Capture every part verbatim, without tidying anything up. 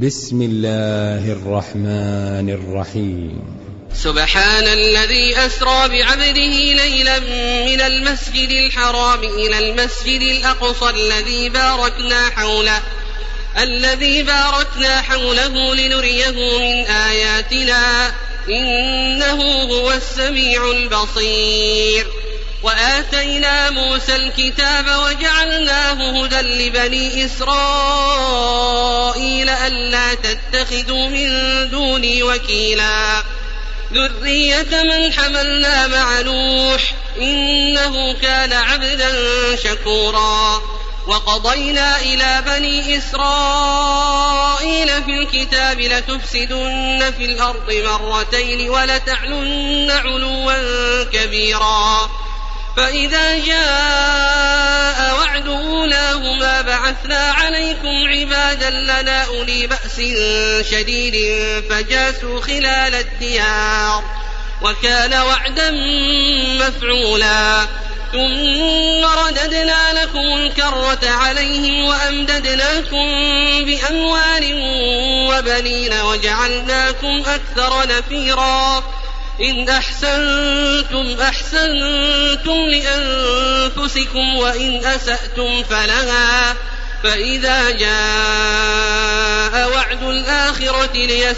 بسم الله الرحمن الرحيم. سبحان الذي أسرى بعبده ليلا من المسجد الحرام إلى المسجد الأقصى الذي باركنا حوله الذي باركنا حوله لنريه من آياتنا إنه هو السميع البصير. وآتينا موسى الكتاب وجعلناه هدى لبني إسرائيل ألا تتخذوا من دوني وكيلا ذرية من حملنا مع نوح إنه كان عبدا شكورا. وقضينا إلى بني إسرائيل في الكتاب لتفسدن في الأرض مرتين ولتعلن علوا كبيرا. فإذا جاء وعد أولاهما بعثنا عليكم عبادا لنا أولي بأس شديد فجاسوا خلال الديار وكان وعدا مفعولا. ثم رددنا لكم الكرة عليهم وأمددناكم بأموال وبنين وجعلناكم أكثر نفيرا. إن أحسنتم أحسنتم لأنفسكم وإن أسأتم فلها. فإذا جاء وعد الآخرة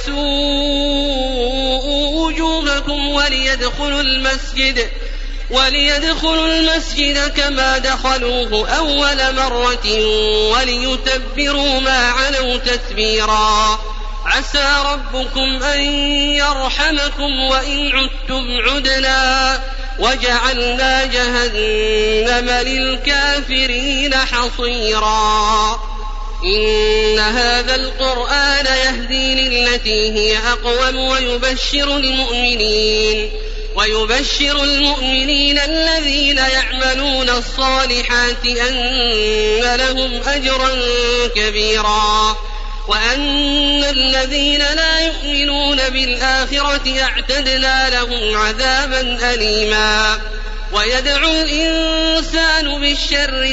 ليسوءوا وجوهكم وليدخلوا المسجد وليدخلوا المسجد كما دخلوه أول مرة وليتبروا ما علوا تتبيرا. عسى ربكم أن يرحمكم وإن عدتم عدنا وجعلنا جهنم للكافرين حصيرا. إن هذا القرآن يهدي للتي هي أقوم ويبشر المؤمنين ويبشر المؤمنين الذين يعملون الصالحات أن لهم أجرا كبيرا وأن الذين لا يؤمنون بالآخرة اعتدنا لهم عذابا أليما. ويدعو الإنسان بالشر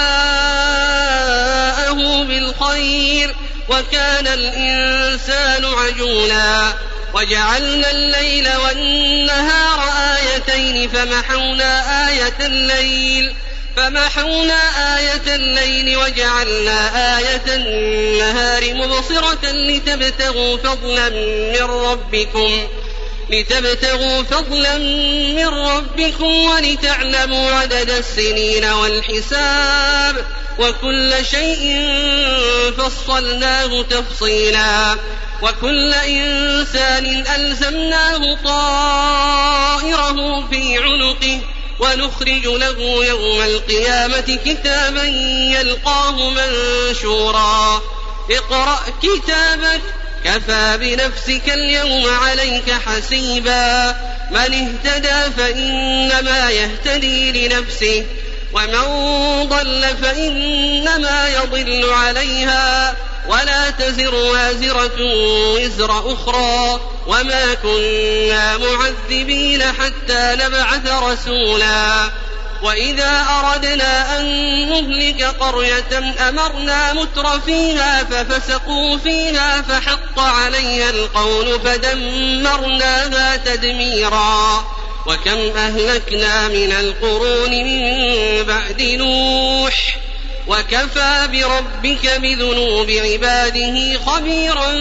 دعاءه بالخير وكان الإنسان عجولا. وجعلنا الليل والنهار آيتين فمحونا آية الليل فمحونا آية الليل وجعلنا آية النهار مبصرة لتبتغوا فضلا من ربكم لتبتغوا فضلا من ربكم ولتعلموا عدد السنين والحساب وكل شيء فصلناه تفصيلا. وكل إنسان ألزمناه طائره في عنقه ونخرج له يوم القيامة كتابا يلقاه منشورا. اقرأ كتابك كفى بنفسك اليوم عليك حسيبا. من اهتدى فإنما يهتدي لنفسه ومن ضل فإنما يضل عليها ولا تزر وازرة وزر أخرى وما كنا معذبين حتى نبعث رسولا. وإذا أردنا أن نهلك قرية أمرنا متر فيها ففسقوا فيها فحق عليها القول فدمرناها تدميرا. وكم أهلكنا من القرون من بعد نوح وكفى بربك بذنوب عباده خبيرا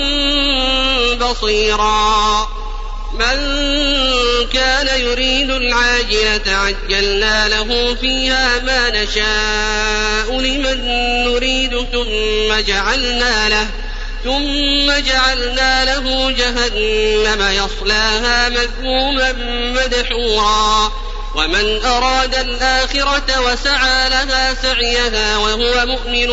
بصيرا. من كان يريد العاجلة عجلنا له فيها ما نشاء لمن نريد ثم جعلنا له ثم جعلنا له جهنم يصلاها مذموما مدحورا. ومن أراد الآخرة وسعى لها سعيها وهو مؤمن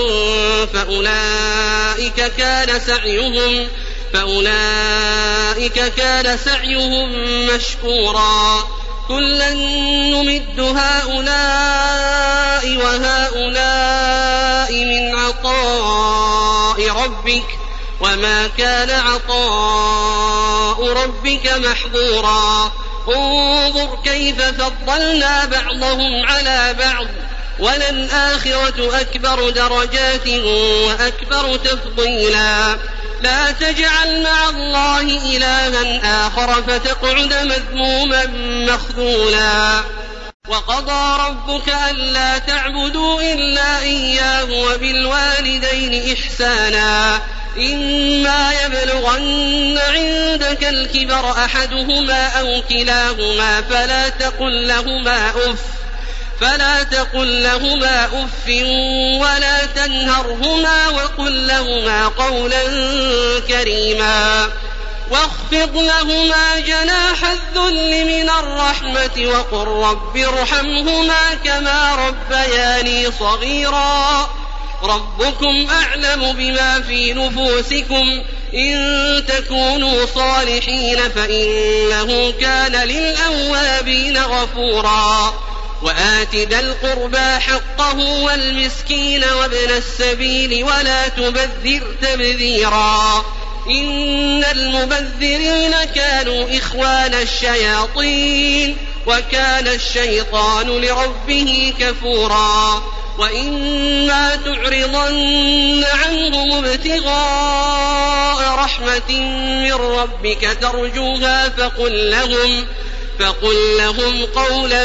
فأولئك كان سعيهم فأولئك كان سعيهم مشكورا. كلا نمد هؤلاء وهؤلاء من عطاء ربك وما كان عطاء ربك محظورا. انظر كيف فضلنا بعضهم على بعض وللآخرة أكبر درجات وأكبر تفضيلا. لا تجعل مع الله إلها آخر فتقعد مذموما مخذولا وقضى ربك ألا تعبدوا إلا إياه وبالوالدين إحسانا إما يبلغن عندك الكبر أحدهما أو كلاهما فلا تقل لهما أف فلا تقل لهما أف ولا تنهرهما وقل لهما قولا كريما واخفض لهما جناح الذل من الرحمة وقل رب ارحمهما كما ربياني صغيرا ربكم أعلم بما في نفوسكم إن تكونوا صالحين فإنه كان للأوابين غفورا وآت ذا القربى حقه والمسكين وابن السبيل ولا تبذر تبذيرا إن المبذرين كانوا إخوان الشياطين وكان الشيطان لربه كفورا وإما تعرضن عنهم ابتغاء رحمة من ربك ترجوها فقل لهم فقل لهم قولا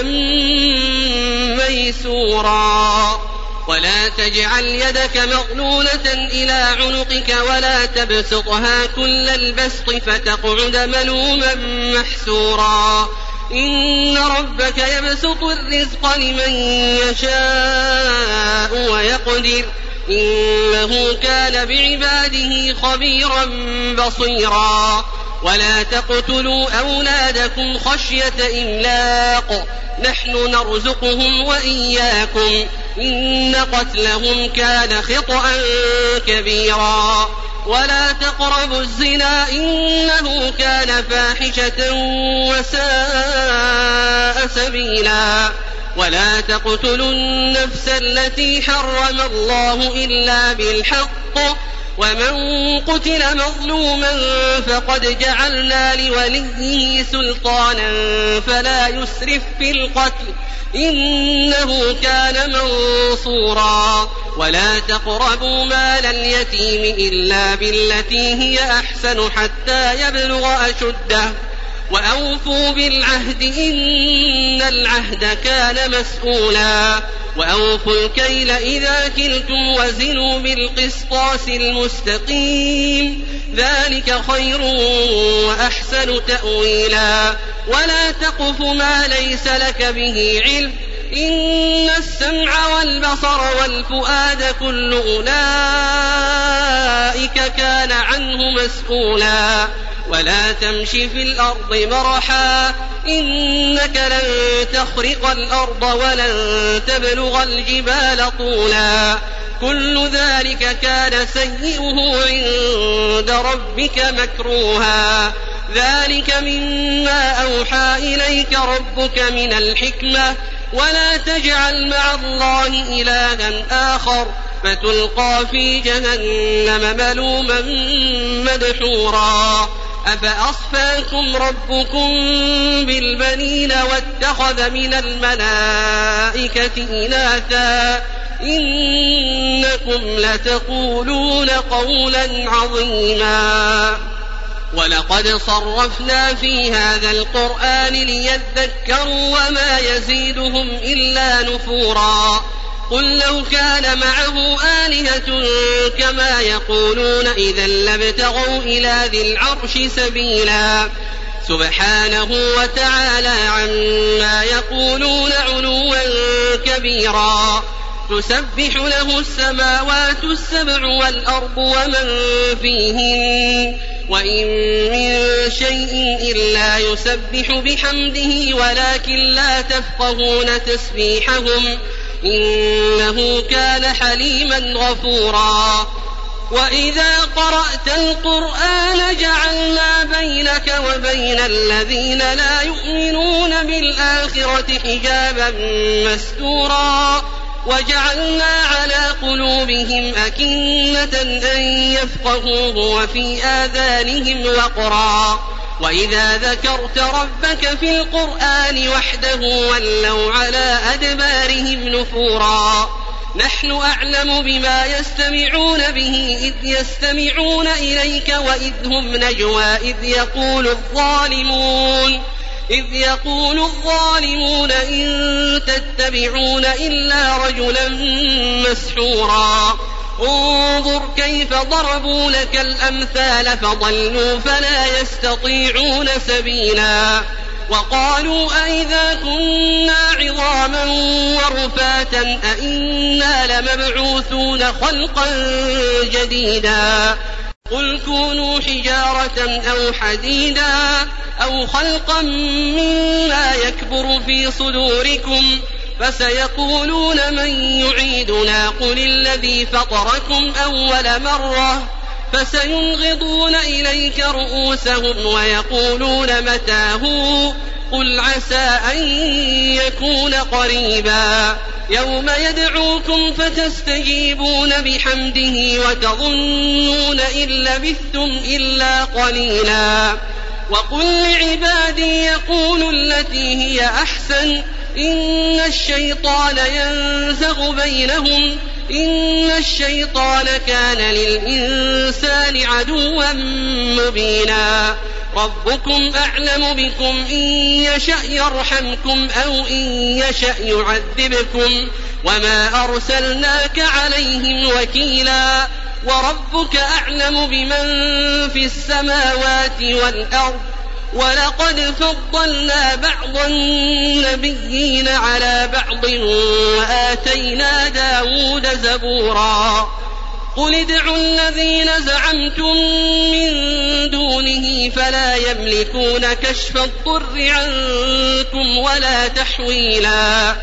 ميسورا ولا تجعل يدك مغلولة إلى عنقك ولا تبسطها كل البسط فتقعد ملوما محسورا إن ربك يبسط الرزق لمن يشاء ويقدر إنه كان بعباده خبيرا بصيرا ولا تقتلوا أولادكم خشية إملاق نحن نرزقهم وإياكم إن قتلهم كان خطأ كبيرا ولا تقربوا الزنا إنه كان فاحشة وساء سبيلا ولا تقتلوا النفس التي حرم الله إلا بالحق ومن قتل مظلوما فقد جعلنا لوليه سلطانا فلا يسرف في القتل إنه كان منصورا ولا تقربوا مال اليتيم إلا بالتي هي أحسن حتى يبلغ أشده وأوفوا بالعهد إن العهد كان مسؤولا وأوفوا الكيل إذا كلتم وزنوا بالقسطاس المستقيم ذلك خير وأحسن تأويلا ولا تقف ما ليس لك به علم إن السمع والبصر والفؤاد كل أولئك كان عنه مسؤولا ولا تمش في الأرض مرحا إنك لن تخرق الأرض ولن تبلغ الجبال طولا كل ذلك كان سيئه عند ربك مكروها ذلك مما أوحى إليك ربك من الحكمة ولا تجعل مع الله إلها آخر فتلقى في جهنم ملوما مدحورا أفأصفاكم ربكم بالبنين واتخذ من الملائكة إناثا إنكم لتقولون قولا عظيما ولقد صرفنا في هذا القرآن ليذكروا وما يزيدهم إلا نفورا قل لو كان معه آلهة كما يقولون إذا لابتغوا إلى ذي العرش سبيلا سبحانه وتعالى عما يقولون علوا كبيرا تسبح له السماوات السبع والأرض ومن فيهن وإن من شيء إلا يسبح بحمده ولكن لا تفقهون تسبيحهم إنه كان حليما غفورا وإذا قرأت القرآن جعلنا بينك وبين الذين لا يؤمنون بالآخرة حجابا مستورا وجعلنا على قلوبهم أكنة أن يفقهوه وفي آذانهم وقرا وإذا ذكرت ربك في القرآن وحده ولوا على أدبارهم نفورا نحن أعلم بما يستمعون به إذ يستمعون إليك وإذ هم نجوى إذ يقول الظالمون إذ يقول الظالمون إن تتبعون إلا رجلا مسحورا انظر كيف ضربوا لك الأمثال فضلوا فلا يستطيعون سبيلا وقالوا أئذا كنا عظاما ورفاتا أئنا لمبعوثون خلقا جديدا قل كونوا حجارة أو حديدا أو خلقا مما يكبر في صدوركم فسيقولون من يعيدنا قل الذي فطركم أول مرة فسينغضون إليك رؤوسهم ويقولون متى هو قل عسى أن يكون قريبا يوم يدعوكم فتستجيبون بحمده وتظنون إن لبثتم إلا قليلا وقل لعبادي يقولوا التي هي أحسن إن الشيطان ينزغ بينهم إن الشيطان كان للإنسان عدوا مبينا ربكم أعلم بكم إن يشأ يرحمكم أو إن يشأ يعذبكم وما أرسلناك عليهم وكيلا وربك أعلم بمن في السماوات والأرض ولقد فضلنا بعض النبيين على بعض وآتينا داود زبورا قل ادعوا الذين زعمتم من دونه فلا يملكون كشف الضر عنكم ولا تحويلا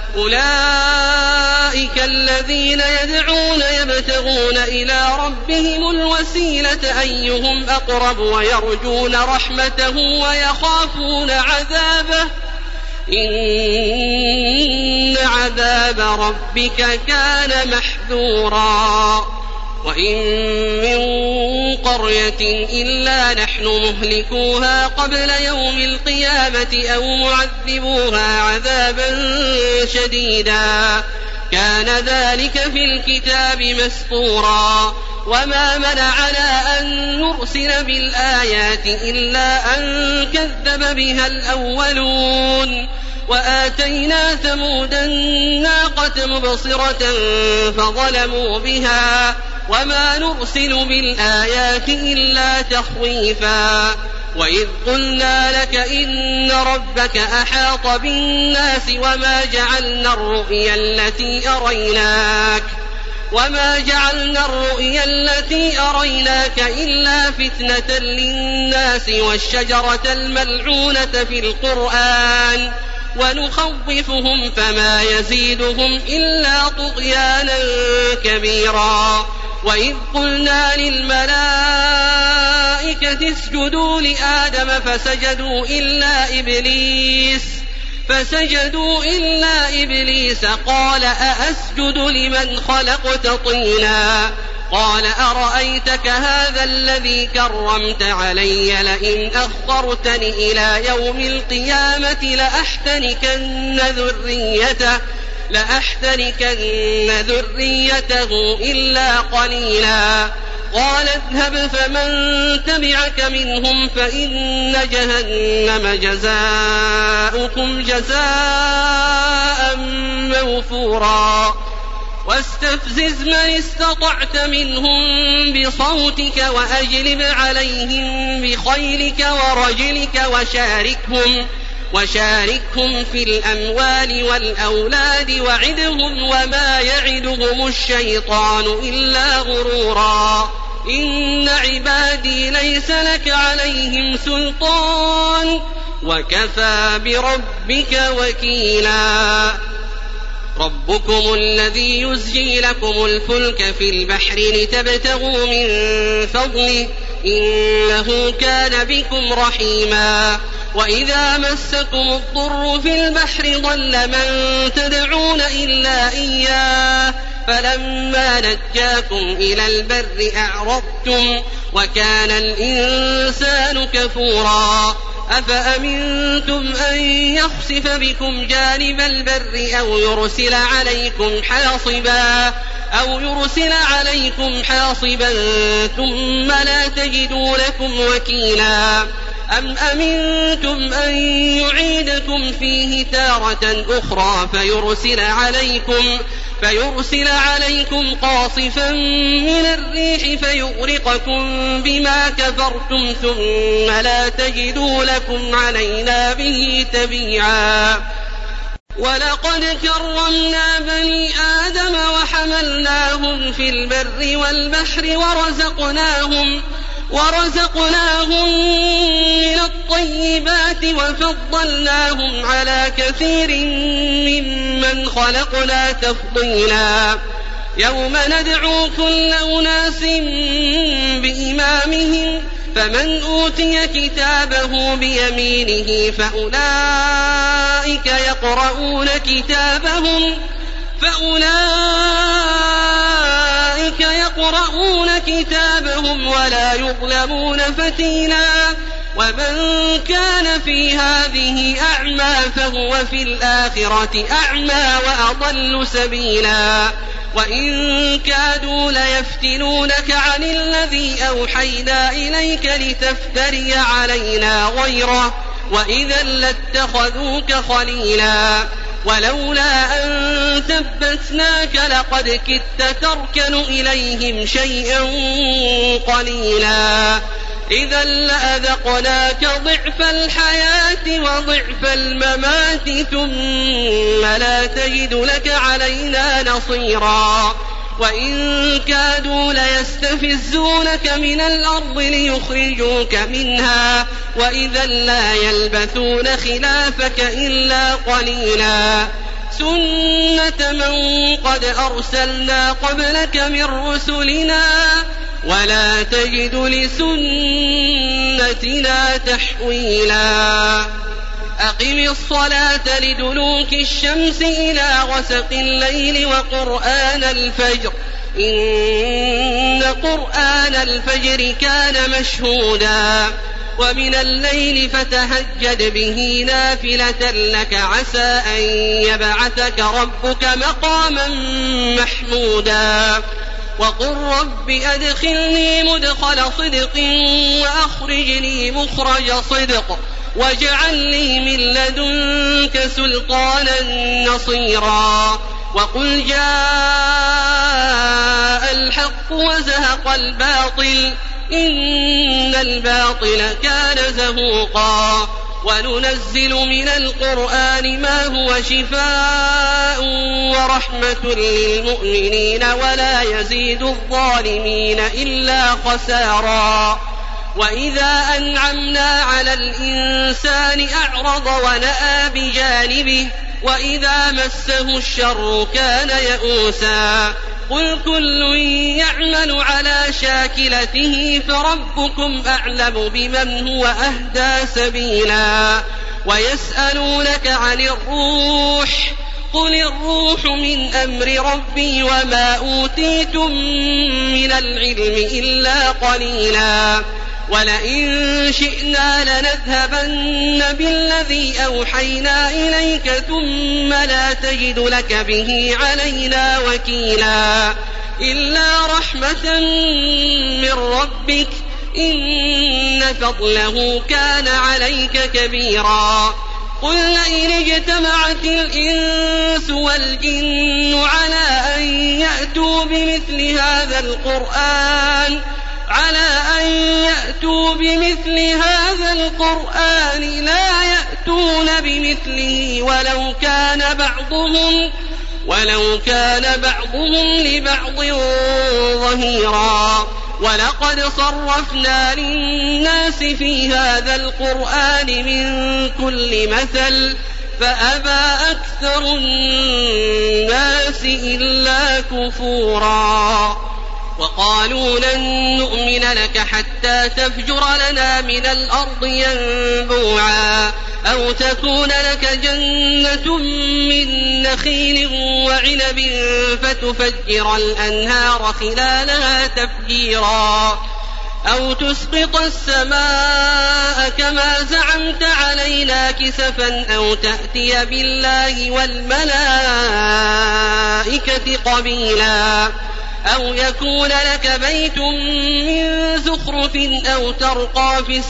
أولئك الذين يدعون يبتغون إلى ربهم الوسيلة أيهم أقرب ويرجون رحمته ويخافون عذابه إن عذاب ربك كان محذورا وإن من قرية إلا نحن مهلكوها قبل يوم القيامة أو معذبوها عذابا شديدا كان ذلك في الكتاب مسطورا وما منعنا أن نرسل بالآيات إلا أن كذب بها الأولون وآتينا ثمود الناقة مبصرة فظلموا بها وما نرسل بالآيات إلا تخويفا وإذ قلنا لك إن ربك أحاط بالناس وما جعلنا الرؤيا التي أريناك وما جعلنا الرؤيا التي أريناك إلا فتنة للناس والشجرة الملعونة في القرآن ونخوفهم فما يزيدهم إلا طغيانا كبيرا وإذ قلنا للملائكة اسجدوا لآدم فسجدوا إلا إبليس فسجدوا إلا إبليس قال أأسجد لمن خلقت طينا قال أرأيتك هذا الذي كرمت علي لئن أخرتني إلى يوم القيامة لأحتنكن ذريته لأحتنكن ذريته إلا قليلا قال اذهب فمن تبعك منهم فإن جهنم جزاؤكم جزاء موفورا واستفزز من استطعت منهم بصوتك وأجلب عليهم بخيلك ورجلك وشاركهم وشاركهم في الأموال والأولاد وعدهم وما يعدهم الشيطان إلا غرورا إن عبادي ليس لك عليهم سلطان وكفى بربك وكيلا ربكم الذي يزجي لكم الفلك في البحر لتبتغوا من فضله إنه كان بكم رحيما وإذا مسكم الضر في البحر ضل من تدعون إلا إياه فلما نجاكم إلى البر أعرضتم وكان الإنسان كفورا أفأمنتم أن يخسف بكم جانب البر أو يرسل عليكم حاصبا أو يرسل عليكم حاصبا ثم لا تجدوا لكم وكيلا أم أمنتم أن يعيدكم فيه تارة أخرى فيرسل عليكم فيرسل عليكم قاصفا من الريح فيغرقكم بما كفرتم ثم لا تجدوا لكم علينا به تبيعا ولقد كرمنا بني آدم وحملناهم في البر والبحر ورزقناهم ورزقناهم من الطيبات وفضلناهم على كثير ممن خلقنا تفضيلا يوم ندعو كل أناس بإمامهم فمن أوتي كتابه بيمينه فأولئك يقرؤون كتابهم فأولئك يقرؤون كتابهم ولا يظلمون فتيلا ومن كان في هذه أعمى فهو في الآخرة أعمى وأضل سبيلا وإن كادوا ليفتنونك عن الذي أوحينا إليك لتفتري علينا غيره وإذا لاتخذوك خليلا ولولا أن ثبتناك لقد كدت تركن إليهم شيئا قليلا إذا لأذقناك ضعف الحياة وضعف الممات ثم لا تجد لك علينا نصيرا وإن كادوا ليستفزونك من الأرض ليخرجوك منها وإذا لا يلبثون خلافك إلا قليلا سنة من قد أرسلنا قبلك من رسلنا ولا تجد لسنتنا تحويلا أقم الصلاة لدلوك الشمس إلى غسق الليل وقرآن الفجر إن قرآن الفجر كان مشهودا ومن الليل فتهجد به نافلة لك عسى أن يبعثك ربك مقاما محمودا وقل رب أدخلني مدخل صدق وأخرجني مخرج صدق واجعل لي من لدنك سلطانا نصيرا وقل جاء الحق وزهق الباطل إن الباطل كان زهوقا وننزل من القرآن ما هو شفاء ورحمة للمؤمنين ولا يزيد الظالمين إلا خسارا وإذا أنعمنا على الإنسان أعرض ونأى بجانبه وإذا مسه الشر كان يئوسا قل كل يعمل على شاكلته فربكم أعلم بمن هو أهدى سبيلا ويسألونك عن الروح قل الروح من أمر ربي وما أوتيتم من العلم إلا قليلا ولئن شئنا لنذهبن بالذي أوحينا إليك ثم لا تجد لك به علينا وكيلا إلا رحمة من ربك إن فضله كان عليك كبيرا قل لئن اجتمعت الإنس والجن على أن يأتوا بمثل هذا القرآن على أن يأتوا بمثل هذا القرآن لا يأتون بمثله ولو كان بعضهم ولو كان بعضهم لبعض ظهيرا ولقد صرفنا للناس في هذا القرآن من كل مثل فأبى أكثر الناس إلا كفورا وقالوا لن نؤمن لك حتى تفجر لنا من الأرض ينبوعا أو تكون لك جنة من نخيل وعنب فتفجر الأنهار خلالها تفجيرا أو تسقط السماء كما زعمت علينا كسفا أو تأتي بالله والملائكة قبيلا أو يكون لك بيت من زخرف أو ترقى في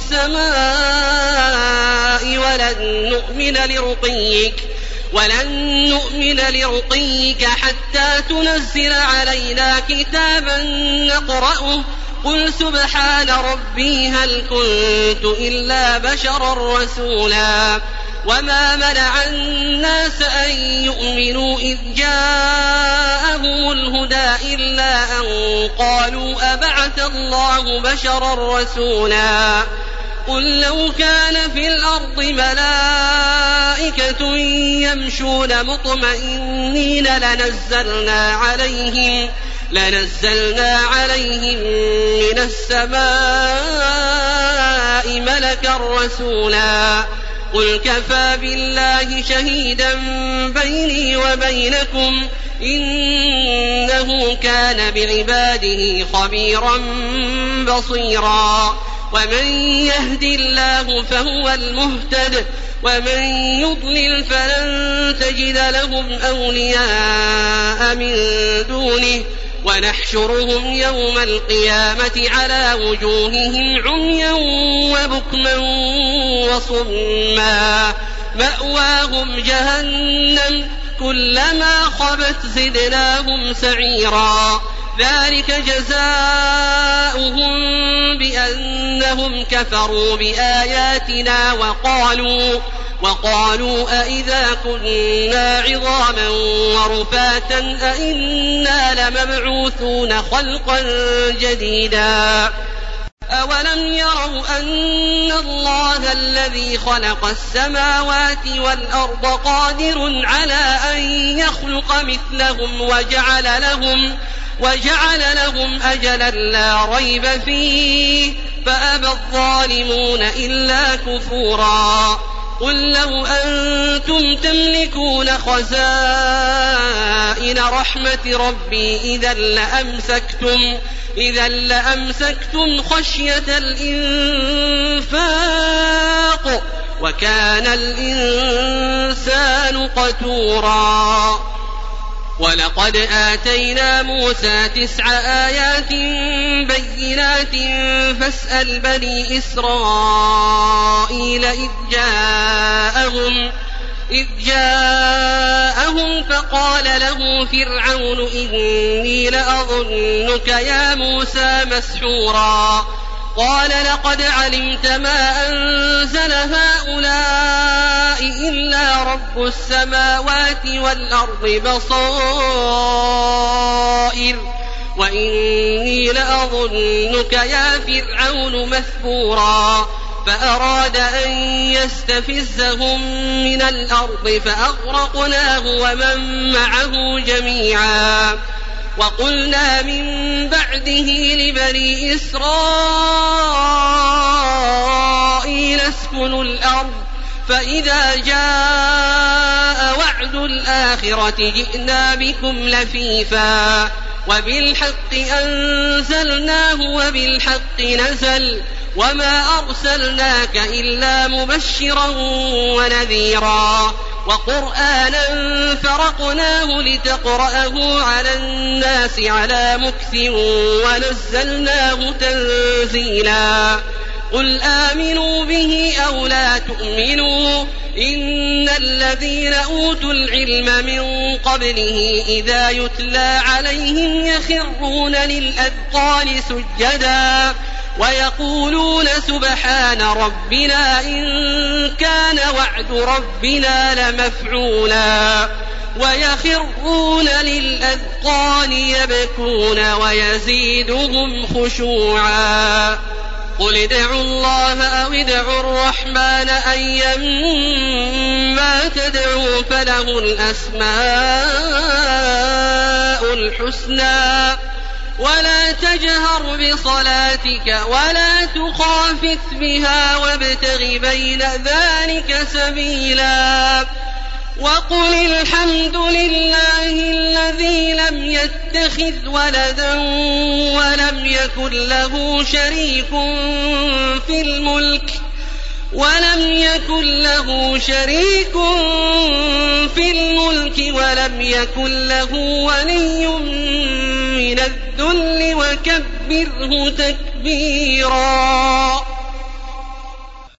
السماء ولن نؤمن لرقيك ولن نؤمن لرقيك حتى تنزل علينا كتابا نقرأه قل سبحان ربي هل كنت إلا بشرا رسولا وما منع الناس أن يؤمنوا إذ جاءهم الهدى إلا أن قالوا أبعث الله بشرا رسولا قل لو كان في الأرض ملائكة يمشون مطمئنين لنزلنا عليهم لنزلنا عليهم من السماء ملكا رسولا قل كفى بالله شهيدا بيني وبينكم إنه كان بعباده خبيرا بصيرا ومن يهد الله فهو المهتد ومن يضلل فلن تجد لهم أولياء من دونه ونحشرهم يوم القيامة على وجوههم عميا وبكما وصما مأواهم جهنم كلما خبت زدناهم سعيرا ذلك جزاؤهم بأنهم كفروا بآياتنا وقالوا وقالوا أئذا كنا عظاما ورفاتا أئنا لمبعوثون خلقا جديدا أولم يروا أن الله الذي خلق السماوات والأرض قادر على أن يخلق مثلهم وجعل لهم وجعل لهم أجلا لا ريب فيه فأبى الظالمون إلا كفورا قل لو أنتم تملكون خزائن رحمة ربي إذا لأمسكتم إذا لأمسكتم خشية الإنفاق وكان الإنسان قتورا ولقد آتينا موسى تسع آيات بينات فاسأل بني إسرائيل إذ جاءهم إذ جاءهم فقال له فرعون إني لأظنك يا موسى مسحورا قال لقد علمت ما أنزل هؤلاء إلا رب السماوات والأرض بصائر وإني لأظنك يا فرعون مثبورا فأراد أن يستفزهم من الأرض فأغرقناه ومن معه جميعا وقلنا من بعده لبني إسرائيل اسكنوا الأرض فإذا جاء وعد الآخرة جئنا بكم لفيفا وبالحق أنزلناه وبالحق نزل وما أرسلناك إلا مبشرا ونذيرا وقرآنا فرقناه لتقرأه على الناس على مكث ونزلناه تنزيلا قل آمنوا به أو لا تؤمنوا إن الذين أوتوا العلم من قبله إذا يتلى عليهم يخرون للأذقان سجدا ويقولون سبحان ربنا إن كان وعد ربنا لمفعولا ويخرون للأذقان يبكون ويزيدهم خشوعا قل ادعوا الله أو ادعوا الرحمن أيما تدعوا فله الأسماء الحسنى ولا تجهر بصلاتك ولا تخافت بها وابتغ بين ذلك سبيلا وقل الحمد لله الذي لم يتخذ ولدا ولم يكن له شريك في الملك ولم يكن له شريك في الملك ولم يكن له ولي من الذل وكبره تكبيرا.